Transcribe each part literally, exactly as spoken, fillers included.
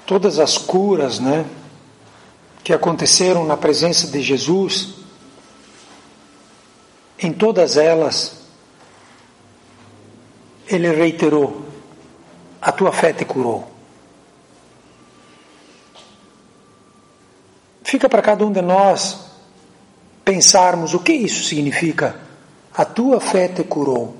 todas as curas, né, que aconteceram na presença de Jesus, em todas elas, ele reiterou: a tua fé te curou. Fica para cada um de nós pensarmos o que isso significa. A tua fé te curou.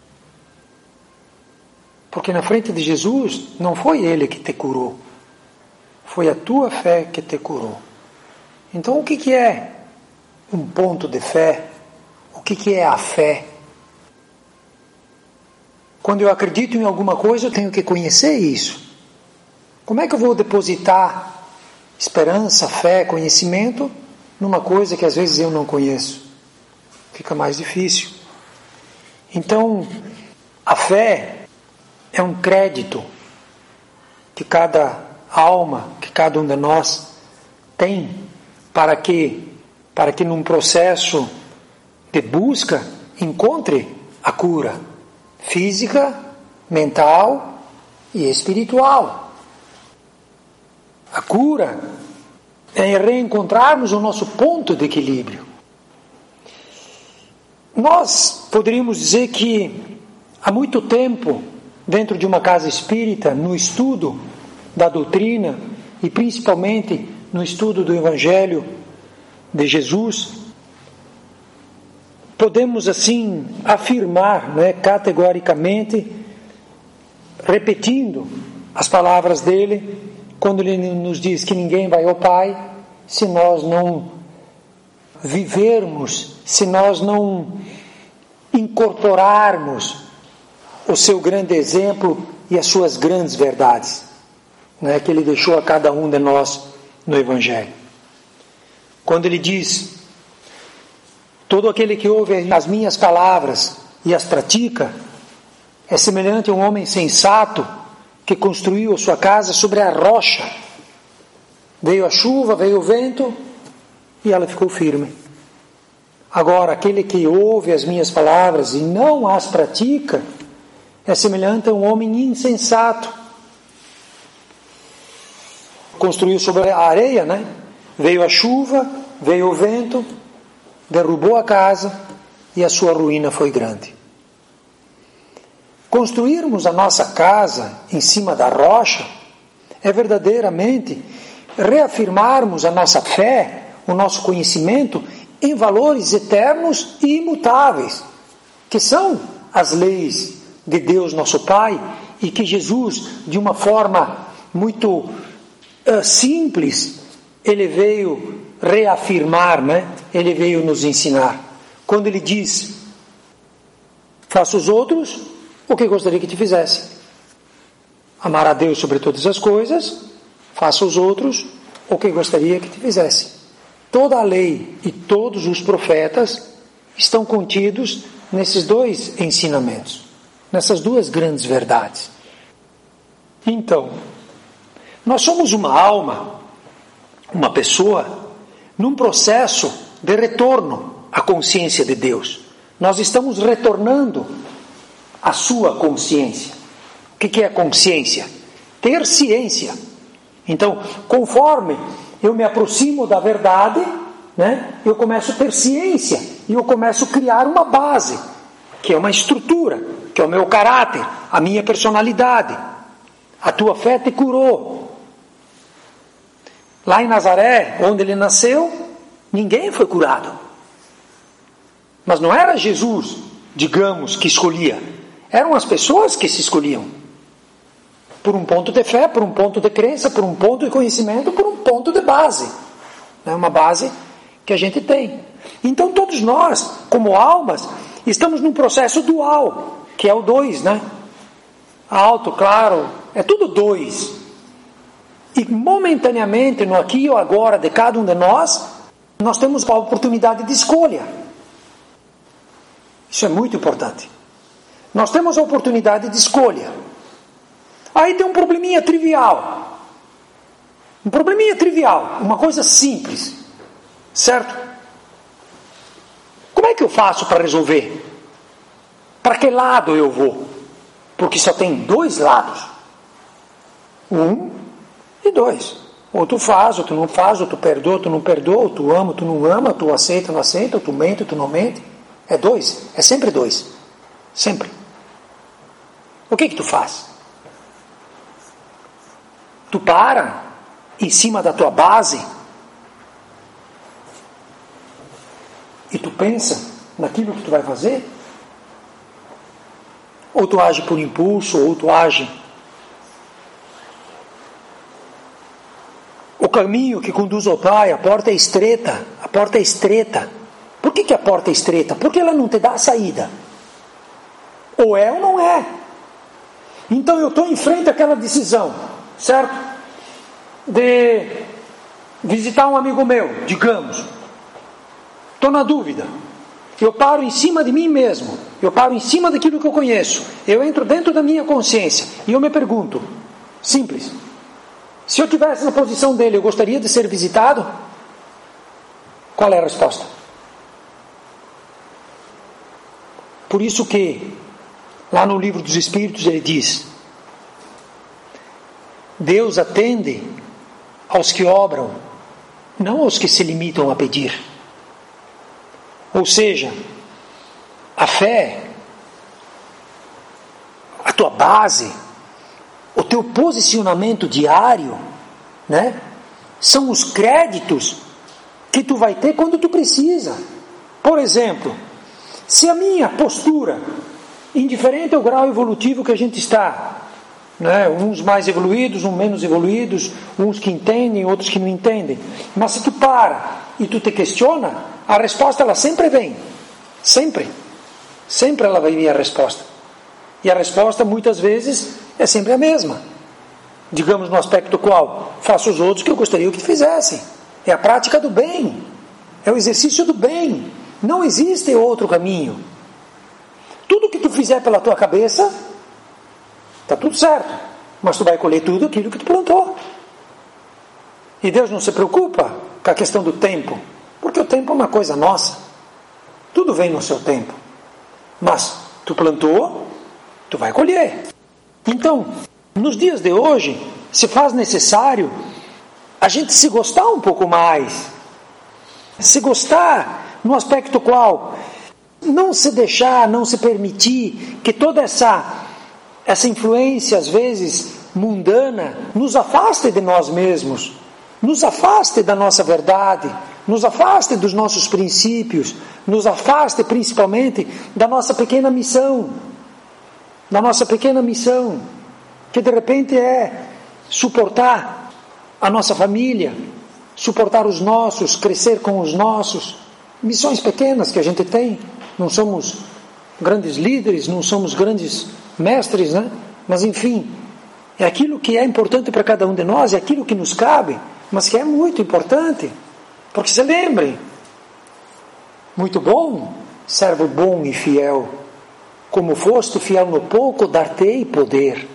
Porque na frente de Jesus, não foi Ele que te curou. Foi a tua fé que te curou. Então o que, que é um ponto de fé? O que, que é a fé? Quando eu acredito em alguma coisa, eu tenho que conhecer isso. Como é que eu vou depositar esperança, fé, conhecimento numa coisa que às vezes eu não conheço? Fica mais difícil. Então, a fé é um crédito que cada alma, que cada um de nós tem para que, para que num processo de busca encontre a cura física, mental e espiritual. A cura é reencontrarmos o nosso ponto de equilíbrio. Nós poderíamos dizer que há muito tempo, dentro de uma casa espírita, no estudo da doutrina e principalmente no estudo do Evangelho de Jesus, podemos assim afirmar, né, categoricamente, repetindo as palavras dele, quando ele nos diz que ninguém vai ao Pai se nós não vivermos, se nós não incorporarmos o seu grande exemplo e as suas grandes verdades, né, que ele deixou a cada um de nós no Evangelho. Quando ele diz: todo aquele que ouve as minhas palavras e as pratica é semelhante a um homem sensato que construiu a sua casa sobre a rocha. Veio a chuva, veio o vento e ela ficou firme. Agora, aquele que ouve as minhas palavras e não as pratica é semelhante a um homem insensato. Construiu sobre a areia, né? Veio a chuva, veio o vento, derrubou a casa e a sua ruína foi grande. Construirmos a nossa casa em cima da rocha é verdadeiramente reafirmarmos a nossa fé, o nosso conhecimento em valores eternos e imutáveis, que são as leis de Deus nosso Pai, e que Jesus, de uma forma muito uh, simples, ele veio reafirmar, né? Ele veio nos ensinar. Quando ele diz: faça os outros o que gostaria que te fizesse. Amar a Deus sobre todas as coisas, faça os outros o que gostaria que te fizesse. Toda a lei e todos os profetas estão contidos nesses dois ensinamentos, nessas duas grandes verdades. Então, nós somos uma alma, uma pessoa, num processo de retorno à consciência de Deus. Nós estamos retornando à sua consciência. O que é consciência? Ter ciência. Então, conforme eu me aproximo da verdade, né, eu começo a ter ciência e eu começo a criar uma base, que é uma estrutura, que é o meu caráter, a minha personalidade. A tua fé te curou. Lá em Nazaré, onde ele nasceu, ninguém foi curado. Mas não era Jesus, digamos, que escolhia. Eram as pessoas que se escolhiam. Por um ponto de fé, por um ponto de crença, por um ponto de conhecimento, por um ponto de base. É uma base que a gente tem. Então todos nós, como almas, estamos num processo dual, que é o dois, né? Alto, claro, é tudo dois. E momentaneamente, no aqui e agora de cada um de nós, nós temos a oportunidade de escolha. Isso é muito importante. Nós temos a oportunidade de escolha. Aí tem um probleminha trivial. Um probleminha trivial, uma coisa simples. Certo? Como é que eu faço para resolver? Para que lado eu vou? Porque só tem dois lados. Um De dois. Ou tu faz, ou tu não faz, ou tu perdoa, ou tu não perdoa, ou tu ama, ou tu não ama, ou tu aceita, ou não aceita, ou tu mente, ou tu não mente. É dois. É sempre dois. Sempre. O que que tu faz? Tu para em cima da tua base e tu pensa naquilo que tu vai fazer? Ou tu age por impulso, ou tu age. O caminho que conduz ao Pai, a porta é estreita. A porta é estreita. Por que que a porta é estreita? Porque ela não te dá a saída. Ou é ou não é. Então eu estou em frente àquela decisão, certo? De visitar um amigo meu, digamos. Estou na dúvida. Eu paro em cima de mim mesmo. Eu paro em cima daquilo que eu conheço. Eu entro dentro da minha consciência. E eu me pergunto, simples, se eu estivesse na posição dele, eu gostaria de ser visitado? Qual é a resposta? Por isso que, lá no livro dos Espíritos, ele diz: Deus atende aos que obram, não aos que se limitam a pedir. Ou seja, a fé, a tua base, o teu posicionamento diário, né, são os créditos que tu vai ter quando tu precisa. Por exemplo, se a minha postura, indiferente ao grau evolutivo que a gente está, né, uns mais evoluídos, uns menos evoluídos, uns que entendem, outros que não entendem, mas se tu para e tu te questiona, a resposta ela sempre vem, sempre, sempre ela vai vir a resposta, e a resposta muitas vezes é sempre a mesma, digamos no aspecto qual, faça os outros que eu gostaria que fizessem, é a prática do bem, é o exercício do bem, não existe outro caminho. Tudo que tu fizer pela tua cabeça, está tudo certo, mas tu vai colher tudo aquilo que tu plantou. E Deus não se preocupa com a questão do tempo, porque o tempo é uma coisa nossa, tudo vem no seu tempo, mas tu plantou, tu vai colher. Então, nos dias de hoje, se faz necessário a gente se gostar um pouco mais, se gostar no aspecto qual não se deixar, não se permitir que toda essa essa influência às vezes mundana nos afaste de nós mesmos, nos afaste da nossa verdade, nos afaste dos nossos princípios, nos afaste principalmente da nossa pequena missão, da nossa pequena missão, que de repente é suportar a nossa família, suportar os nossos, crescer com os nossos, missões pequenas que a gente tem, não somos grandes líderes, não somos grandes mestres, né? Mas enfim, é aquilo que é importante para cada um de nós, é aquilo que nos cabe, mas que é muito importante, porque se lembrem, muito bom, servo bom e fiel, como foste fiel no pouco, dar-te-ei poder.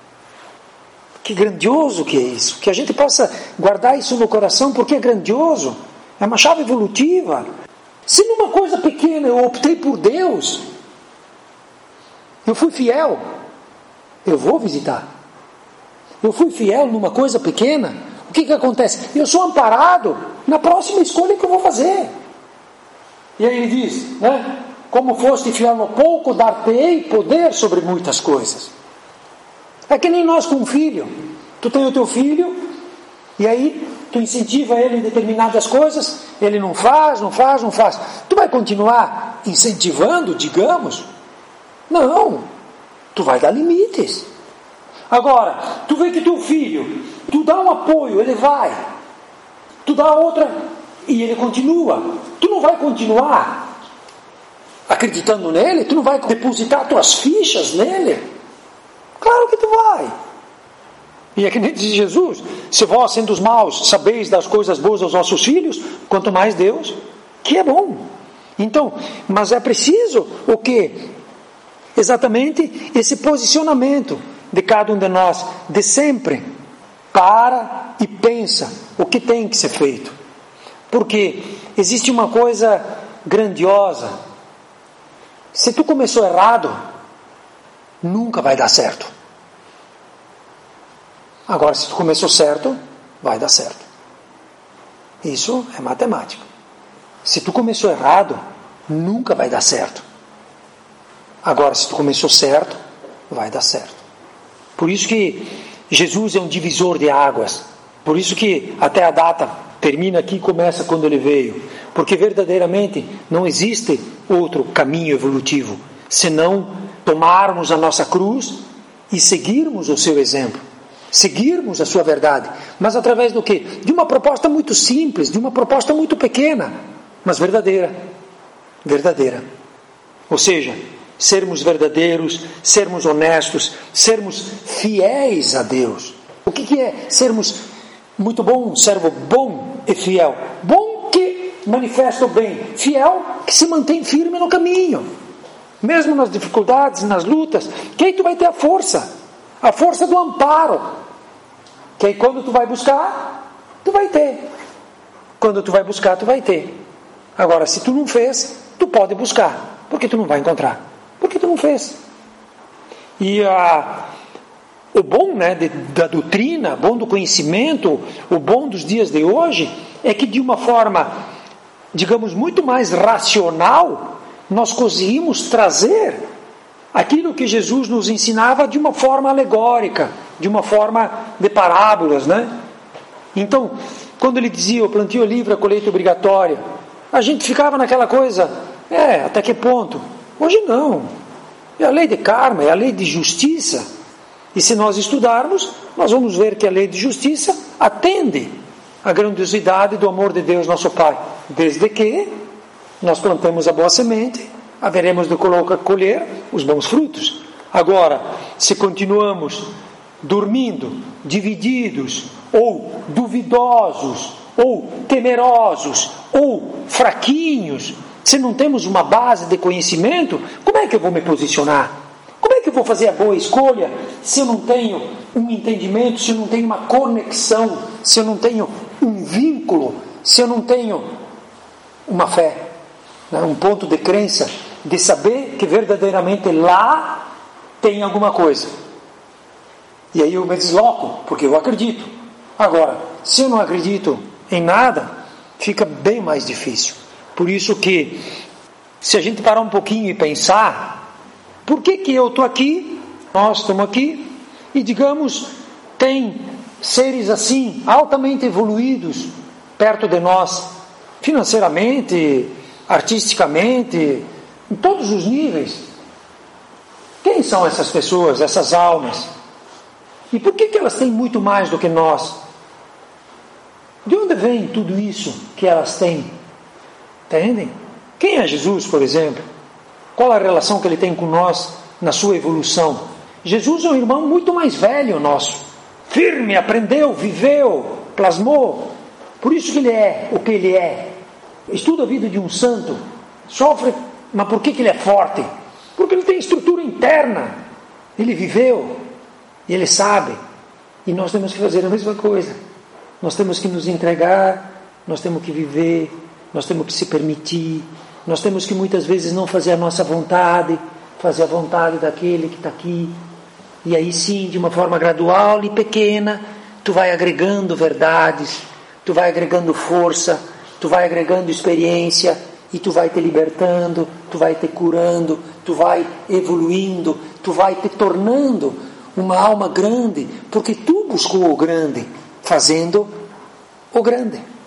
Que grandioso que é isso, que a gente possa guardar isso no coração, porque é grandioso, é uma chave evolutiva. Se numa coisa pequena eu optei por Deus, eu fui fiel, eu vou visitar. Eu fui fiel numa coisa pequena, o que que acontece? Eu sou amparado na próxima escolha que eu vou fazer. E aí ele diz, né? Como foste fiel no pouco, dar-te-ei poder sobre muitas coisas. É que nem nós com um filho. Tu tem o teu filho, e aí tu incentiva ele em determinadas coisas, ele não faz, não faz, não faz. Tu vai continuar incentivando, digamos? Não. Tu vai dar limites. Agora, tu vê que teu filho, tu dá um apoio, ele vai. Tu dá outra, e ele continua. Tu não vai continuar acreditando nele? Tu não vai depositar tuas fichas nele? Claro que tu vai. E é que nem diz Jesus: se vós, sendo os maus, sabeis das coisas boas aos vossos filhos, quanto mais Deus, que é bom. Então, mas é preciso o quê? Exatamente esse posicionamento de cada um de nós, de sempre para e pensa o que tem que ser feito. Porque existe uma coisa grandiosa: se tu começou errado, nunca vai dar certo. Agora, se tu começou certo, vai dar certo. Isso é matemática. Se tu começou errado, nunca vai dar certo. Agora, se tu começou certo, vai dar certo. Por isso que Jesus é um divisor de águas. Por isso que até a data termina aqui e começa quando ele veio. Porque verdadeiramente não existe outro caminho evolutivo, senão tomarmos a nossa cruz e seguirmos o seu exemplo. Seguirmos a sua verdade. Mas através do quê? De uma proposta muito simples, de uma proposta muito pequena, mas verdadeira. Verdadeira. Ou seja, sermos verdadeiros, sermos honestos, sermos fiéis a Deus. O que, que é sermos muito bom, um servo bom e fiel? Bom que manifesta o bem, fiel que se mantém firme no caminho. Mesmo nas dificuldades, nas lutas, que aí tu vai ter a força, a força do amparo, que aí quando tu vai buscar, tu vai ter. Quando tu vai buscar, tu vai ter. Agora, se tu não fez, tu pode buscar, porque tu não vai encontrar, porque tu não fez. E a, o bom, né, de, da doutrina, o bom do conhecimento, o bom dos dias de hoje, é que de uma forma, digamos, muito mais racional, nós conseguimos trazer aquilo que Jesus nos ensinava de uma forma alegórica, de uma forma de parábolas, né? Então, quando ele dizia o plantio livre, a colheita obrigatória, a gente ficava naquela coisa, é, até que ponto? Hoje não. É a lei de karma, é a lei de justiça. E se nós estudarmos, nós vamos ver que a lei de justiça atende à grandiosidade do amor de Deus, nosso Pai, desde que nós plantemos a boa semente, haveremos de colher os bons frutos. Agora, se continuamos dormindo, divididos, ou duvidosos, ou temerosos, ou fraquinhos, se não temos uma base de conhecimento, como é que eu vou me posicionar? Como é que eu vou fazer a boa escolha se eu não tenho um entendimento, se eu não tenho uma conexão, se eu não tenho um vínculo, se eu não tenho uma fé? Um ponto de crença, de saber que verdadeiramente lá tem alguma coisa. E aí eu me desloco, porque eu acredito. Agora, se eu não acredito em nada, fica bem mais difícil. Por isso que, se a gente parar um pouquinho e pensar, por que que eu estou aqui, nós estamos aqui, e digamos, tem seres assim, altamente evoluídos, perto de nós, financeiramente, artisticamente, em todos os níveis. Quem são essas pessoas, essas almas? E por que que elas têm muito mais do que nós? De onde vem tudo isso que elas têm? Entendem? Quem é Jesus, por exemplo? Qual a relação que ele tem com nós na sua evolução? Jesus é um irmão muito mais velho nosso, firme, aprendeu, viveu, plasmou. Por isso que ele é o que ele é. Estuda a vida de um santo, sofre, mas por que que ele é forte? Porque ele tem estrutura interna, ele viveu, e ele sabe, e nós temos que fazer a mesma coisa. Nós temos que nos entregar, nós temos que viver, nós temos que se permitir, nós temos que muitas vezes não fazer a nossa vontade, fazer a vontade daquele que está aqui, e aí sim, de uma forma gradual e pequena, tu vai agregando verdades, tu vai agregando força, tu vai agregando experiência, e tu vai te libertando, tu vai te curando, tu vai evoluindo, tu vai te tornando uma alma grande, porque tu buscou o grande, fazendo o grande.